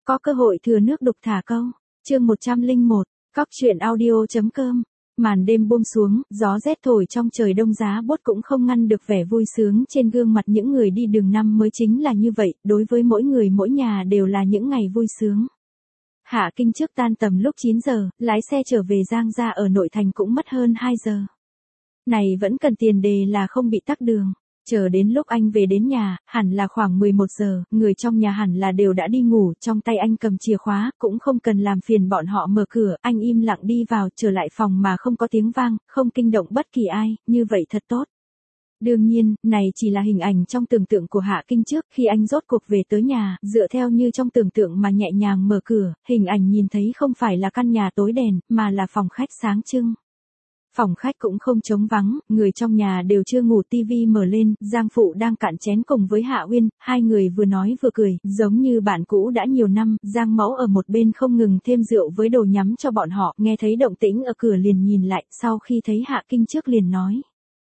Có cơ hội thừa nước đục thả câu. Chương 101, cóc.audio.com. Màn đêm buông xuống, gió rét thổi trong trời đông giá buốt cũng không ngăn được vẻ vui sướng trên gương mặt những người đi đường năm mới chính là như vậy, đối với mỗi người mỗi nhà đều là những ngày vui sướng. Hạ Kinh trước tan tầm lúc 9 giờ, lái xe trở về Giang Gia ở nội thành cũng mất hơn 2 giờ. Này vẫn cần tiền đề là không bị tắc đường. Chờ đến lúc anh về đến nhà, hẳn là khoảng 11 giờ, người trong nhà hẳn là đều đã đi ngủ, trong tay anh cầm chìa khóa, cũng không cần làm phiền bọn họ mở cửa, anh im lặng đi vào, trở lại phòng mà không có tiếng vang, không kinh động bất kỳ ai, như vậy thật tốt. Đương nhiên, này chỉ là hình ảnh trong tưởng tượng của Hạ Kinh trước, khi anh rốt cuộc về tới nhà, dựa theo như trong tưởng tượng mà nhẹ nhàng mở cửa, hình ảnh nhìn thấy không phải là căn nhà tối đèn, mà là phòng khách sáng trưng. Phòng khách cũng không trống vắng, người trong nhà đều chưa ngủ, tivi mở lên, Giang Phụ đang cạn chén cùng với Hạ Uyên, hai người vừa nói vừa cười, giống như bạn cũ đã nhiều năm, Giang Mẫu ở một bên không ngừng thêm rượu với đồ nhắm cho bọn họ, nghe thấy động tĩnh ở cửa liền nhìn lại, sau khi thấy Hạ Kinh trước liền nói.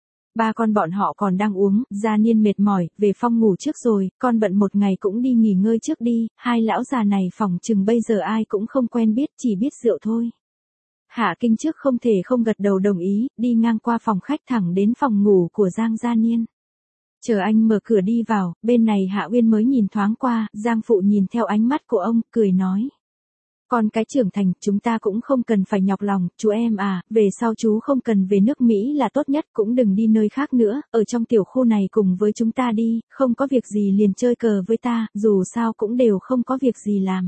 Ba con bọn họ còn đang uống, Gia Niên mệt mỏi, về phòng ngủ trước rồi, con bận một ngày cũng đi nghỉ ngơi trước đi, hai lão già này phỏng chừng bây giờ ai cũng không quen biết, chỉ biết rượu thôi. Hạ Kinh trước không thể không gật đầu đồng ý, đi ngang qua phòng khách thẳng đến phòng ngủ của Giang Gia Niên. Chờ anh mở cửa đi vào, bên này Hạ Uyên mới nhìn thoáng qua, Giang Phụ nhìn theo ánh mắt của ông, cười nói. Con cái trưởng thành, chúng ta cũng không cần phải nhọc lòng, chú em à, về sau chú không cần về nước Mỹ là tốt nhất, cũng đừng đi nơi khác nữa, ở trong tiểu khu này cùng với chúng ta đi, không có việc gì liền chơi cờ với ta, dù sao cũng đều không có việc gì làm.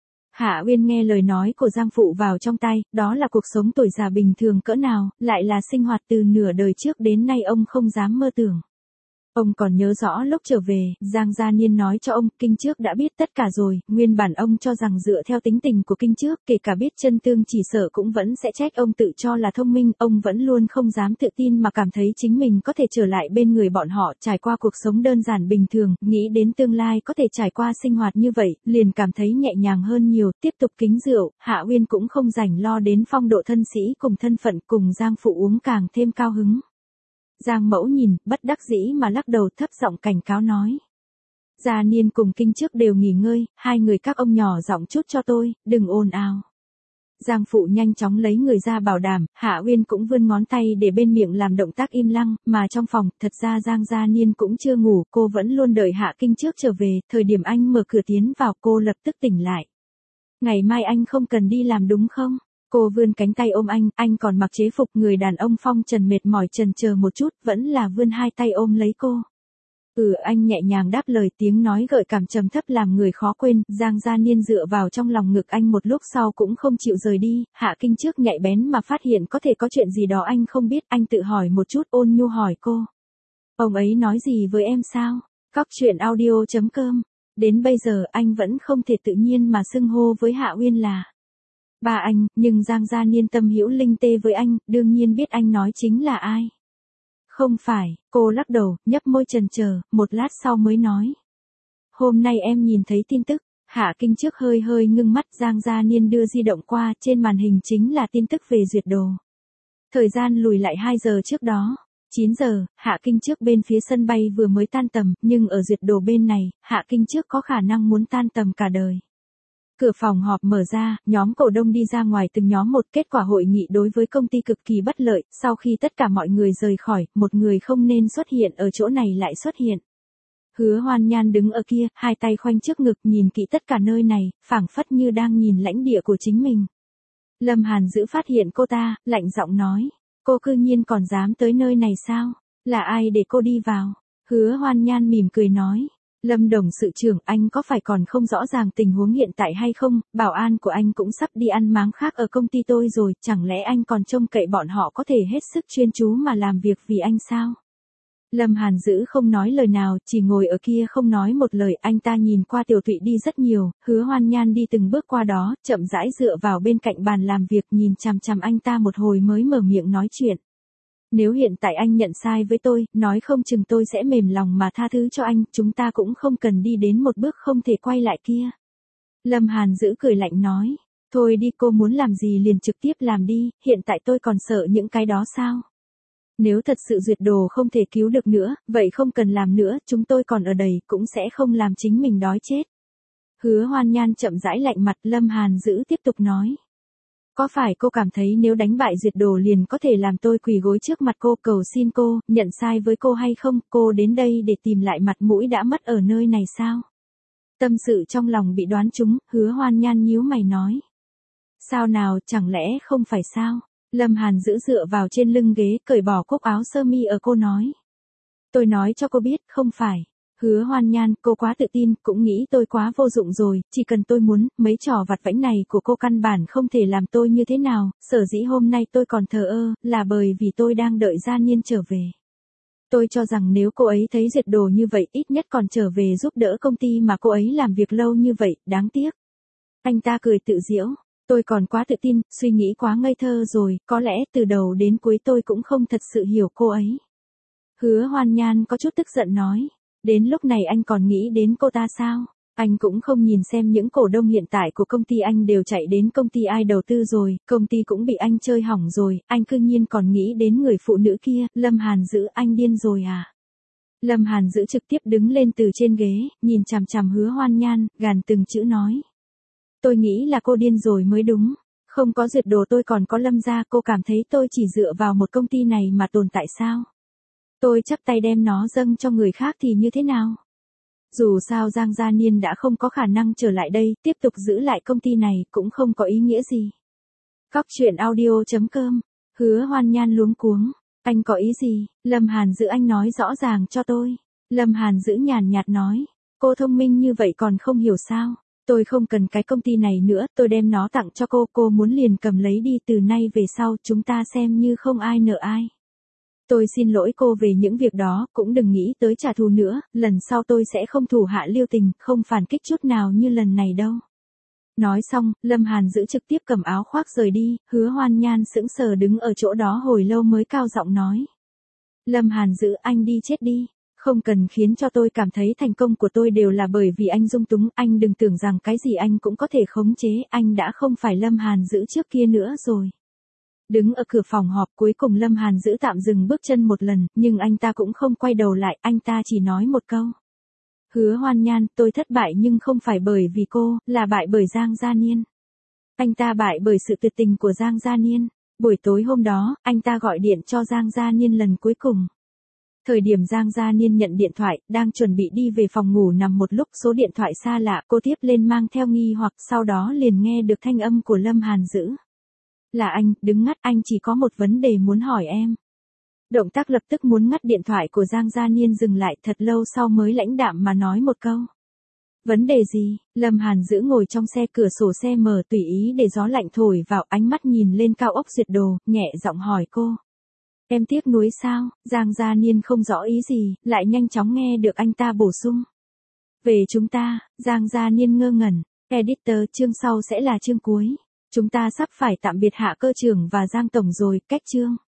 Hạ Uyên nghe lời nói của Giang Phụ vào trong tay, đó là cuộc sống tuổi già bình thường cỡ nào, lại là sinh hoạt từ nửa đời trước đến nay ông không dám mơ tưởng. Ông còn nhớ rõ lúc trở về, Giang Gia Niên nói cho ông, Kinh trước đã biết tất cả rồi, nguyên bản ông cho rằng dựa theo tính tình của Kinh trước, kể cả biết chân tương chỉ sợ cũng vẫn sẽ trách ông tự cho là thông minh, ông vẫn luôn không dám tự tin mà cảm thấy chính mình có thể trở lại bên người bọn họ, trải qua cuộc sống đơn giản bình thường, nghĩ đến tương lai có thể trải qua sinh hoạt như vậy, liền cảm thấy nhẹ nhàng hơn nhiều, tiếp tục kính rượu, Hạ Uyên cũng không rảnh lo đến phong độ thân sĩ cùng thân phận cùng Giang Phụ uống càng thêm cao hứng. Giang Mẫu nhìn, bất đắc dĩ mà lắc đầu thấp giọng cảnh cáo nói. Gia Niên cùng Kinh trước đều nghỉ ngơi, hai người các ông nhỏ giọng chút cho tôi, đừng ồn ào. Giang Phụ nhanh chóng lấy người ra bảo đảm, Hạ Uyên cũng vươn ngón tay để bên miệng làm động tác im lặng, mà trong phòng, thật ra Giang Gia Niên cũng chưa ngủ, cô vẫn luôn đợi Hạ Kinh trước trở về, thời điểm anh mở cửa tiến vào cô lập tức tỉnh lại. Ngày mai anh không cần đi làm đúng không? Cô vươn cánh tay ôm anh còn mặc chế phục, người đàn ông phong trần mệt mỏi chần chờ một chút, vẫn là vươn hai tay ôm lấy cô. Anh nhẹ nhàng đáp lời, tiếng nói gợi cảm trầm thấp làm người khó quên, Giang Gia Niên dựa vào trong lòng ngực anh một lúc sau cũng không chịu rời đi, Hạ Kinh trước nhạy bén mà phát hiện có thể có chuyện gì đó anh không biết, anh tự hỏi một chút, ôn nhu hỏi cô. Ông ấy nói gì với em sao? Cóc.audio.com. Đến bây giờ anh vẫn không thể tự nhiên mà xưng hô với Hạ Uyên là ba anh, nhưng Giang Gia Niên tâm hữu linh tê với anh, đương nhiên biết anh nói chính là ai. Không phải, cô lắc đầu, nhấp môi chần chờ, một lát sau mới nói. Hôm nay em nhìn thấy tin tức, Hạ Kinh trước hơi hơi ngưng mắt, Giang Gia Niên đưa di động qua, trên màn hình chính là tin tức về duyệt đồ. Thời gian lùi lại 2 giờ trước đó. 9 giờ, Hạ Kinh trước bên phía sân bay vừa mới tan tầm, nhưng ở duyệt đồ bên này, Hạ Kinh trước có khả năng muốn tan tầm cả đời. Cửa phòng họp mở ra, nhóm cổ đông đi ra ngoài từng nhóm một, kết quả hội nghị đối với công ty cực kỳ bất lợi, sau khi tất cả mọi người rời khỏi, một người không nên xuất hiện ở chỗ này lại xuất hiện. Hứa Hoan Nhan đứng ở kia, hai tay khoanh trước ngực nhìn kỹ tất cả nơi này, phảng phất như đang nhìn lãnh địa của chính mình. Lâm Hàn Dữ phát hiện cô ta, lạnh giọng nói, cô cư nhiên còn dám tới nơi này sao? Là ai để cô đi vào? Hứa Hoan Nhan mỉm cười nói. Lâm Đồng sự trưởng, anh có phải còn không rõ ràng tình huống hiện tại hay không, bảo an của anh cũng sắp đi ăn máng khác ở công ty tôi rồi, chẳng lẽ anh còn trông cậy bọn họ có thể hết sức chuyên chú mà làm việc vì anh sao? Lâm Hàn Dữ không nói lời nào, chỉ ngồi ở kia không nói một lời, anh ta nhìn qua Tiểu Thụy đi rất nhiều, Hứa Hoan Nhan đi từng bước qua đó, chậm rãi dựa vào bên cạnh bàn làm việc nhìn chằm chằm anh ta một hồi mới mở miệng nói chuyện. Nếu hiện tại anh nhận sai với tôi, nói không chừng tôi sẽ mềm lòng mà tha thứ cho anh, chúng ta cũng không cần đi đến một bước không thể quay lại kia. Lâm Hàn Dữ cười lạnh nói, thôi đi, cô muốn làm gì liền trực tiếp làm đi, hiện tại tôi còn sợ những cái đó sao? Nếu thật sự duyệt đồ không thể cứu được nữa, vậy không cần làm nữa, chúng tôi còn ở đây cũng sẽ không làm chính mình đói chết. Hứa Hoan Nhan chậm rãi lạnh mặt, Lâm Hàn Dữ tiếp tục nói. Có phải cô cảm thấy nếu đánh bại Diệt Đồ liền có thể làm tôi quỳ gối trước mặt cô cầu xin cô, nhận sai với cô hay không? Cô đến đây để tìm lại mặt mũi đã mất ở nơi này sao? Tâm sự trong lòng bị đoán trúng, Hứa Hoan Nhan nhíu mày nói. Sao nào, chẳng lẽ không phải sao? Lâm Hàn Dữ dựa vào trên lưng ghế, cởi bỏ cúc áo sơ mi ở cô nói. Tôi nói cho cô biết, không phải. Hứa Hoan Nhan, cô quá tự tin, cũng nghĩ tôi quá vô dụng rồi, chỉ cần tôi muốn, mấy trò vặt vãnh này của cô căn bản không thể làm tôi như thế nào, sở dĩ hôm nay tôi còn thờ ơ, là bởi vì tôi đang đợi Gia Niên trở về. Tôi cho rằng nếu cô ấy thấy Diệt Đồ như vậy, ít nhất còn trở về giúp đỡ công ty mà cô ấy làm việc lâu như vậy, đáng tiếc. Anh ta cười tự giễu. Tôi còn quá tự tin, suy nghĩ quá ngây thơ rồi, có lẽ từ đầu đến cuối tôi cũng không thật sự hiểu cô ấy. Hứa Hoan Nhan có chút tức giận nói. Đến lúc này anh còn nghĩ đến cô ta sao? Anh cũng không nhìn xem những cổ đông hiện tại của công ty anh đều chạy đến công ty ai đầu tư rồi, công ty cũng bị anh chơi hỏng rồi, anh cư nhiên còn nghĩ đến người phụ nữ kia, Lâm Hàn Dữ, anh điên rồi à? Lâm Hàn Dữ trực tiếp đứng lên từ trên ghế, nhìn chằm chằm Hứa Hoan Nhan, gàn từng chữ nói. Tôi nghĩ là cô điên rồi mới đúng. Không có Diệt Đồ tôi còn có Lâm gia, cô cảm thấy tôi chỉ dựa vào một công ty này mà tồn tại sao? Tôi chắp tay đem nó dâng cho người khác thì như thế nào? Dù sao Giang Gia Niên đã không có khả năng trở lại đây, tiếp tục giữ lại công ty này cũng không có ý nghĩa gì. Cóc truyện audio.com. Hứa Hoan Nhan luống cuống. Anh có ý gì? Lâm Hàn Dữ, anh nói rõ ràng cho tôi. Lâm Hàn Dữ nhàn nhạt nói. Cô thông minh như vậy còn không hiểu sao? Tôi không cần cái công ty này nữa, tôi đem nó tặng cho cô muốn liền cầm lấy đi, từ nay về sau chúng ta xem như không ai nợ ai. Tôi xin lỗi cô về những việc đó, cũng đừng nghĩ tới trả thù nữa, lần sau tôi sẽ không thủ hạ lưu tình, không phản kích chút nào như lần này đâu. Nói xong, Lâm Hàn Dữ trực tiếp cầm áo khoác rời đi, Hứa Hoan Nhan sững sờ đứng ở chỗ đó hồi lâu mới cao giọng nói. Lâm Hàn Dữ, anh đi chết đi. Không cần khiến cho tôi cảm thấy thành công của tôi đều là bởi vì anh dung túng, anh đừng tưởng rằng cái gì anh cũng có thể khống chế, anh đã không phải Lâm Hàn Dữ trước kia nữa rồi. Đứng ở cửa phòng họp, cuối cùng Lâm Hàn Dữ tạm dừng bước chân một lần, nhưng anh ta cũng không quay đầu lại, anh ta chỉ nói một câu. Hứa Hoan Nhan, tôi thất bại nhưng không phải bởi vì cô, là bại bởi Giang Gia Niên. Anh ta bại bởi sự tuyệt tình của Giang Gia Niên. Buổi tối hôm đó, anh ta gọi điện cho Giang Gia Niên lần cuối cùng. Thời điểm Giang Gia Niên nhận điện thoại, đang chuẩn bị đi về phòng ngủ nằm một lúc, số điện thoại xa lạ, cô tiếp lên mang theo nghi hoặc, sau đó liền nghe được thanh âm của Lâm Hàn Dữ. Là anh, đứng ngắt, anh chỉ có một vấn đề muốn hỏi em. Động tác lập tức muốn ngắt điện thoại của Giang Gia Niên dừng lại, thật lâu sau mới lãnh đạm mà nói một câu. Vấn đề gì? Lâm Hàn Dữ ngồi trong xe, cửa sổ xe mở tùy ý để gió lạnh thổi vào, ánh mắt nhìn lên cao ốc Diệt Đồ, nhẹ giọng hỏi cô. Em tiếc nuối sao? Giang Gia Niên không rõ ý gì, lại nhanh chóng nghe được anh ta bổ sung. Về chúng ta, Giang Gia Niên ngơ ngẩn. Editor, chương sau sẽ là chương cuối. Chúng ta sắp phải tạm biệt Hạ cơ trưởng và Giang tổng rồi, cách chương.